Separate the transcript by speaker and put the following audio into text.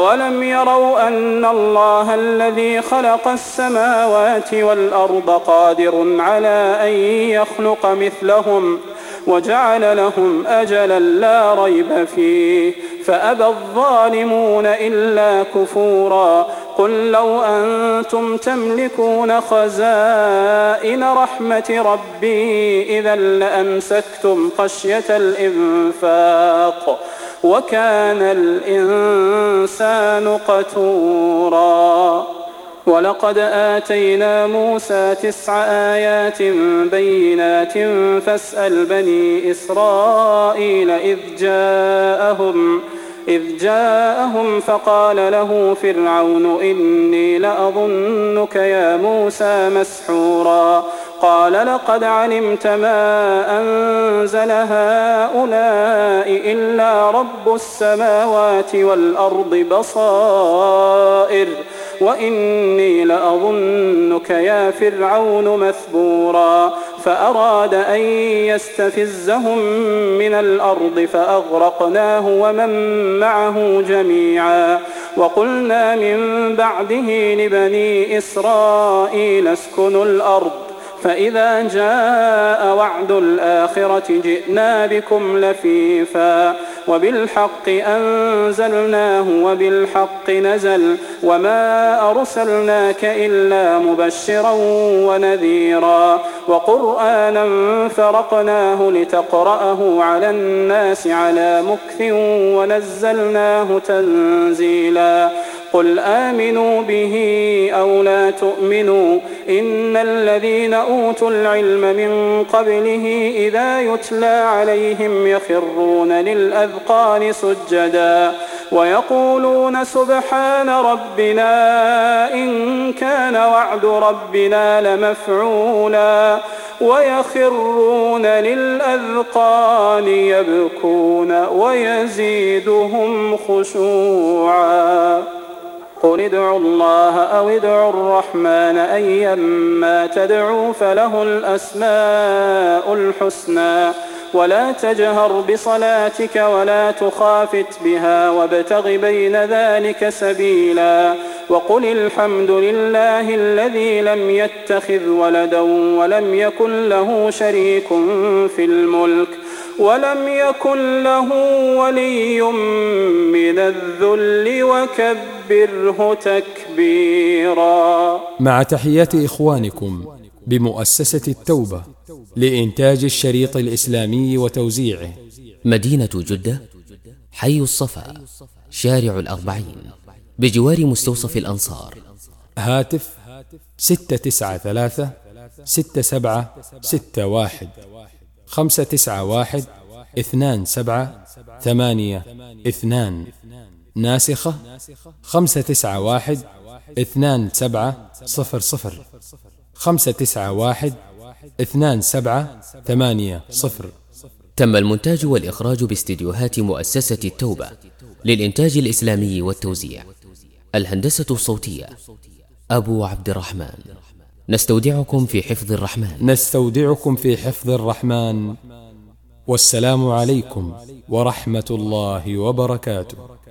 Speaker 1: أولم يروا أن الله الذي خلق السماوات والأرض قادر على أن يخلق مثلهم وجعل لهم أجلا لا ريب فيه فأبى الظالمون إلا كفورا قل لو أنتم تملكون خزائن رحمة ربي إذا لأمسكتم خشية الإنفاق وكان الإنسان قتورا ولقد آتينا موسى 9 آيات بينات فاسأل بني إسرائيل إذ جاءهم فقال له فرعون إني لأظنك يا موسى مسحورا قال لقد علمت ما أنزل هؤلاء إلا رب السماوات والأرض بصائر وإني لأظنك يا فرعون مثبورا فأراد أن يستفزهم من الأرض فأغرقناه ومن معه جميعا وقلنا من بعده لبني إسرائيل اسكنوا الأرض فإذا جاء وعد الآخرة جئنا بكم لفيفا وبالحق أنزلناه وبالحق نزل وما أرسلناك إلا مبشرا ونذيرا وقرآنا فرقناه لتقرأه على الناس على مكث ونزلناه تنزيلا قل آمنوا به أو لا تؤمنوا إن الذين أوتوا العلم من قبله إذا يتلى عليهم يخرون للأذقان سجدا ويقولون سبحان ربنا إن كان وعد ربنا لمفعولا ويخرون للأذقان يبكون ويزيدهم خشوعا قل ادعوا الله أو ادعوا الرحمن أيما تدعوا فله الأسماء الحسنى ولا تجهر بصلاتك ولا تخافت بها وابتغ بين ذلك سبيلا وقل الحمد لله الذي لم يتخذ ولدا ولم يكن له شريك في الملك ولم يكن له ولي من الذل وكبره تكبيرا.
Speaker 2: مع تحيات إخوانكم بمؤسسة التوبة لإنتاج الشريط الإسلامي وتوزيعه،
Speaker 3: مدينة جدة، حي الصفا، شارع الأربعين، بجوار مستوصف الأنصار.
Speaker 2: هاتف 693 6761 591 2782. ناسخة 591 2700 591 2780.
Speaker 3: تم المونتاج والإخراج باستديوهات مؤسسة التوبة للإنتاج الإسلامي والتوزيع. الهندسة الصوتية أبو عبد الرحمن. نستودعكم في حفظ الرحمن. والسلام عليكم ورحمة الله وبركاته.